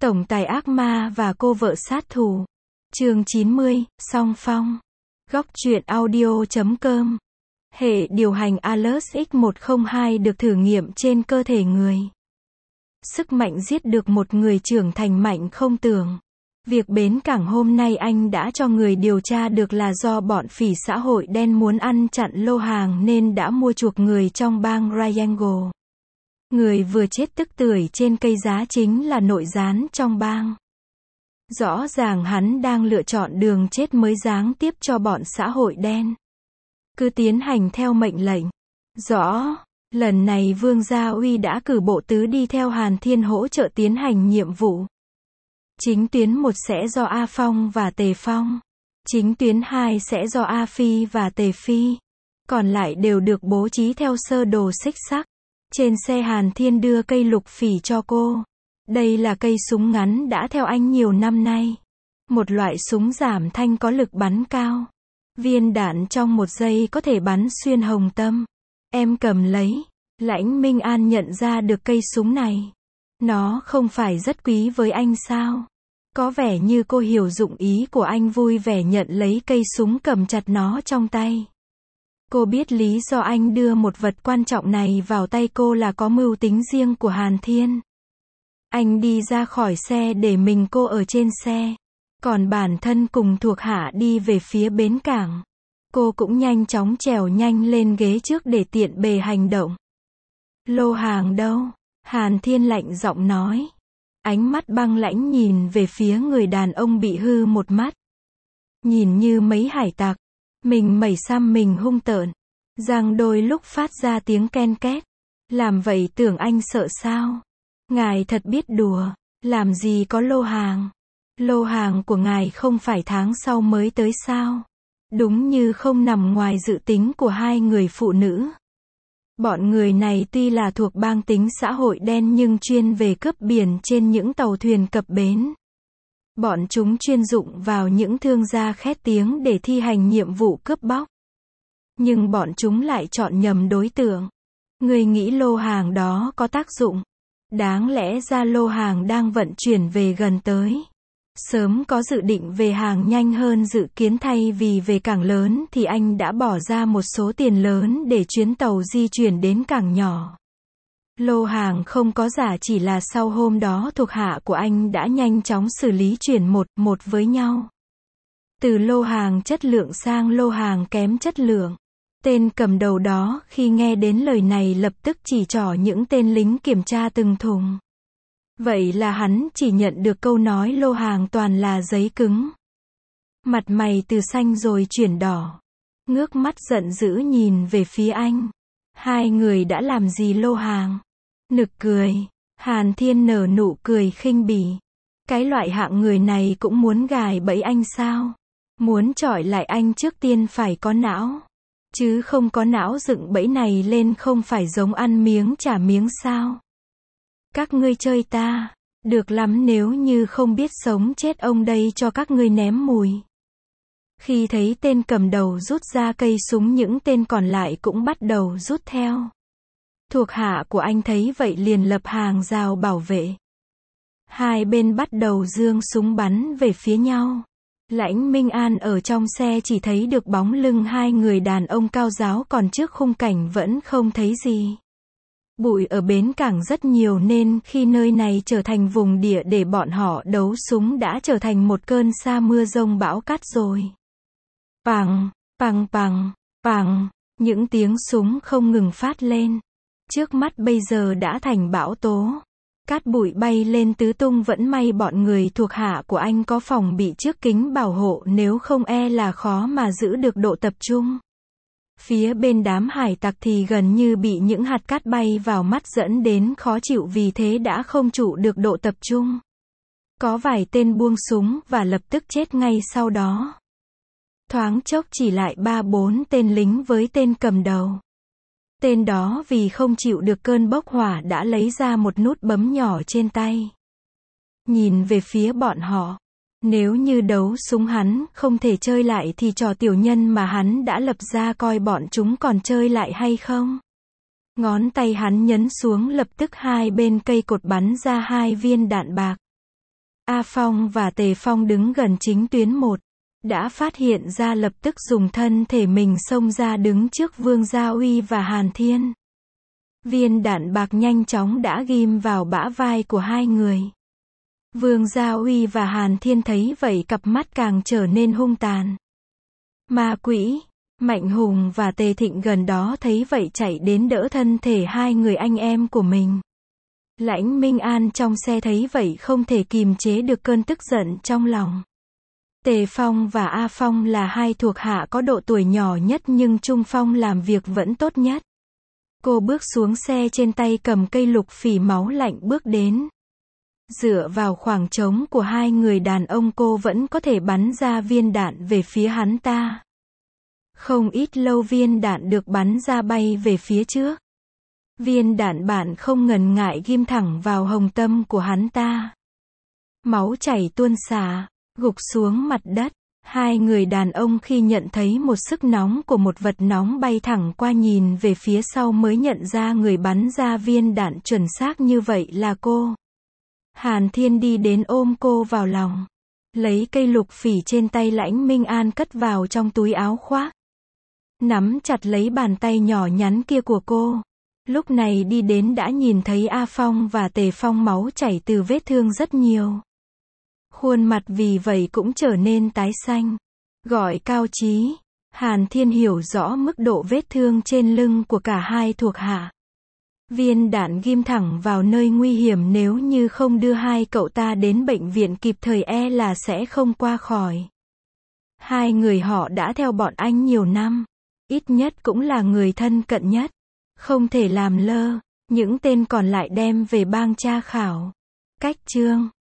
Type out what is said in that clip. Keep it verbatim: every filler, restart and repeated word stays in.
Tổng tài ác ma và cô vợ sát thủ. Chương chín mươi, song phong. Góc truyện audio chấm com. Hệ điều hành Alert X một không hai được thử nghiệm trên cơ thể người. Sức mạnh giết được một người trưởng thành mạnh không tưởng. Việc bến cảng hôm nay anh đã cho người điều tra được là do bọn phỉ xã hội đen muốn ăn chặn lô hàng nên đã mua chuộc người trong bang Triangle. Người vừa chết tức tưởi trên cây giá chính là nội gián trong bang. Rõ ràng hắn đang lựa chọn đường chết mới giáng tiếp cho bọn xã hội đen. Cứ tiến hành theo mệnh lệnh. Rõ, lần này Vương Gia Uy đã cử bộ tứ đi theo Hàn Thiên hỗ trợ tiến hành nhiệm vụ. Chính tuyến một sẽ do A Phong và Tề Phong. Chính tuyến hai sẽ do A Phi và Tề Phi. Còn lại đều được bố trí theo sơ đồ xích sắc. Trên xe Hàn Thiên đưa cây lục phỉ cho cô. Đây là cây súng ngắn đã theo anh nhiều năm nay. Một loại súng giảm thanh có lực bắn cao. Viên đạn trong một giây có thể bắn xuyên hồng tâm. Em cầm lấy. Lãnh Minh An nhận ra được cây súng này. Nó không phải rất quý với anh sao? Có vẻ như cô hiểu dụng ý của anh, vui vẻ nhận lấy cây súng, cầm chặt nó trong tay. Cô biết lý do anh đưa một vật quan trọng này vào tay cô là có mưu tính riêng của Hàn Thiên. Anh đi ra khỏi xe để mình cô ở trên xe. Còn bản thân cùng thuộc hạ đi về phía bến cảng. Cô cũng nhanh chóng trèo nhanh lên ghế trước để tiện bề hành động. Lô hàng đâu? Hàn Thiên lạnh giọng nói. Ánh mắt băng lãnh nhìn về phía người đàn ông bị hư một mắt. Nhìn như mấy hải tặc. Mình mẩy xăm mình hung tợn. Răng đôi lúc phát ra tiếng ken két. Làm vậy tưởng anh sợ sao? Ngài thật biết đùa. Làm gì có lô hàng? Lô hàng của ngài không phải tháng sau mới tới sao? Đúng như không nằm ngoài dự tính của hai người phụ nữ. Bọn người này tuy là thuộc bang tính xã hội đen nhưng chuyên về cướp biển trên những tàu thuyền cập bến. Bọn chúng chuyên dụng vào những thương gia khét tiếng để thi hành nhiệm vụ cướp bóc. Nhưng bọn chúng lại chọn nhầm đối tượng. Người nghĩ lô hàng đó có tác dụng? Đáng lẽ ra lô hàng đang vận chuyển về gần tới. Sớm có dự định về hàng nhanh hơn dự kiến, thay vì về cảng lớn thì anh đã bỏ ra một số tiền lớn để chuyến tàu di chuyển đến cảng nhỏ. Lô hàng không có giả, chỉ là sau hôm đó thuộc hạ của anh đã nhanh chóng xử lý chuyển một một với nhau. Từ lô hàng chất lượng sang lô hàng kém chất lượng. Tên cầm đầu đó khi nghe đến lời này lập tức chỉ trỏ những tên lính kiểm tra từng thùng. Vậy là hắn chỉ nhận được câu nói lô hàng toàn là giấy cứng. Mặt mày từ xanh rồi chuyển đỏ. Ngước mắt giận dữ nhìn về phía anh. Hai người đã làm gì lô hàng? Nực cười. Hàn Thiên nở nụ cười khinh bỉ. Cái loại hạng người này cũng muốn gài bẫy anh sao? Muốn chọi lại anh trước tiên phải có não. Chứ không có não dựng bẫy này lên không phải giống ăn miếng trả miếng sao? Các ngươi chơi ta, được lắm, nếu như không biết sống chết ông đây cho các ngươi ném mùi. Khi thấy tên cầm đầu rút ra cây súng, những tên còn lại cũng bắt đầu rút theo. Thuộc hạ của anh thấy vậy liền lập hàng rào bảo vệ. Hai bên bắt đầu giương súng bắn về phía nhau. Lãnh Minh An ở trong xe chỉ thấy được bóng lưng hai người đàn ông cao ráo, còn trước khung cảnh vẫn không thấy gì. Bụi ở bến cảng rất nhiều nên khi nơi này trở thành vùng địa để bọn họ đấu súng đã trở thành một cơn sa mưa rông bão cát rồi. Pằng, pằng pằng, pằng, những tiếng súng không ngừng phát lên. Trước mắt bây giờ đã thành bão tố. Cát bụi bay lên tứ tung, vẫn may bọn người thuộc hạ của anh có phòng bị trước kính bảo hộ, nếu không e là khó mà giữ được độ tập trung. Phía bên đám hải tặc thì gần như bị những hạt cát bay vào mắt dẫn đến khó chịu, vì thế đã không trụ được độ tập trung. Có vài tên buông súng và lập tức chết ngay sau đó. Thoáng chốc chỉ lại ba bốn tên lính với tên cầm đầu. Tên đó vì không chịu được cơn bốc hỏa đã lấy ra một nút bấm nhỏ trên tay. Nhìn về phía bọn họ. Nếu như đấu súng hắn không thể chơi lại thì trò tiểu nhân mà hắn đã lập ra coi bọn chúng còn chơi lại hay không? Ngón tay hắn nhấn xuống, lập tức hai bên cây cột bắn ra hai viên đạn bạc. A Phong và Tề Phong đứng gần chính tuyến một, đã phát hiện ra lập tức dùng thân thể mình xông ra đứng trước Vương Gia Uy và Hàn Thiên. Viên đạn bạc nhanh chóng đã ghim vào bả vai của hai người. Vương Gia Uy và Hàn Thiên thấy vậy cặp mắt càng trở nên hung tàn. Ma Quỷ, Mạnh Hùng và Tề Thịnh gần đó thấy vậy chạy đến đỡ thân thể hai người anh em của mình. Lãnh Minh An trong xe thấy vậy không thể kìm chế được cơn tức giận trong lòng. Tề Phong và A Phong là hai thuộc hạ có độ tuổi nhỏ nhất nhưng Trung Phong làm việc vẫn tốt nhất. Cô bước xuống xe trên tay cầm cây lục phỉ máu lạnh bước đến. Dựa vào khoảng trống của hai người đàn ông cô vẫn có thể bắn ra viên đạn về phía hắn ta. Không ít lâu viên đạn được bắn ra bay về phía trước. Viên đạn bạn không ngần ngại ghim thẳng vào hồng tâm của hắn ta. Máu chảy tuôn xả, gục xuống mặt đất. Hai người đàn ông khi nhận thấy một sức nóng của một vật nóng bay thẳng qua nhìn về phía sau mới nhận ra người bắn ra viên đạn chuẩn xác như vậy là cô. Hàn Thiên đi đến ôm cô vào lòng. Lấy cây lục phỉ trên tay Lãnh Minh An cất vào trong túi áo khoác. Nắm chặt lấy bàn tay nhỏ nhắn kia của cô. Lúc này đi đến đã nhìn thấy A Phong và Tề Phong máu chảy từ vết thương rất nhiều. Khuôn mặt vì vậy cũng trở nên tái xanh. Gọi Cao Chí. Hàn Thiên hiểu rõ mức độ vết thương trên lưng của cả hai thuộc hạ. Viên đạn ghim thẳng vào nơi nguy hiểm, nếu như không đưa hai cậu ta đến bệnh viện kịp thời e là sẽ không qua khỏi. Hai người họ đã theo bọn anh nhiều năm. Ít nhất cũng là người thân cận nhất. Không thể làm lơ. Những tên còn lại đem về bang tra khảo. Cách chương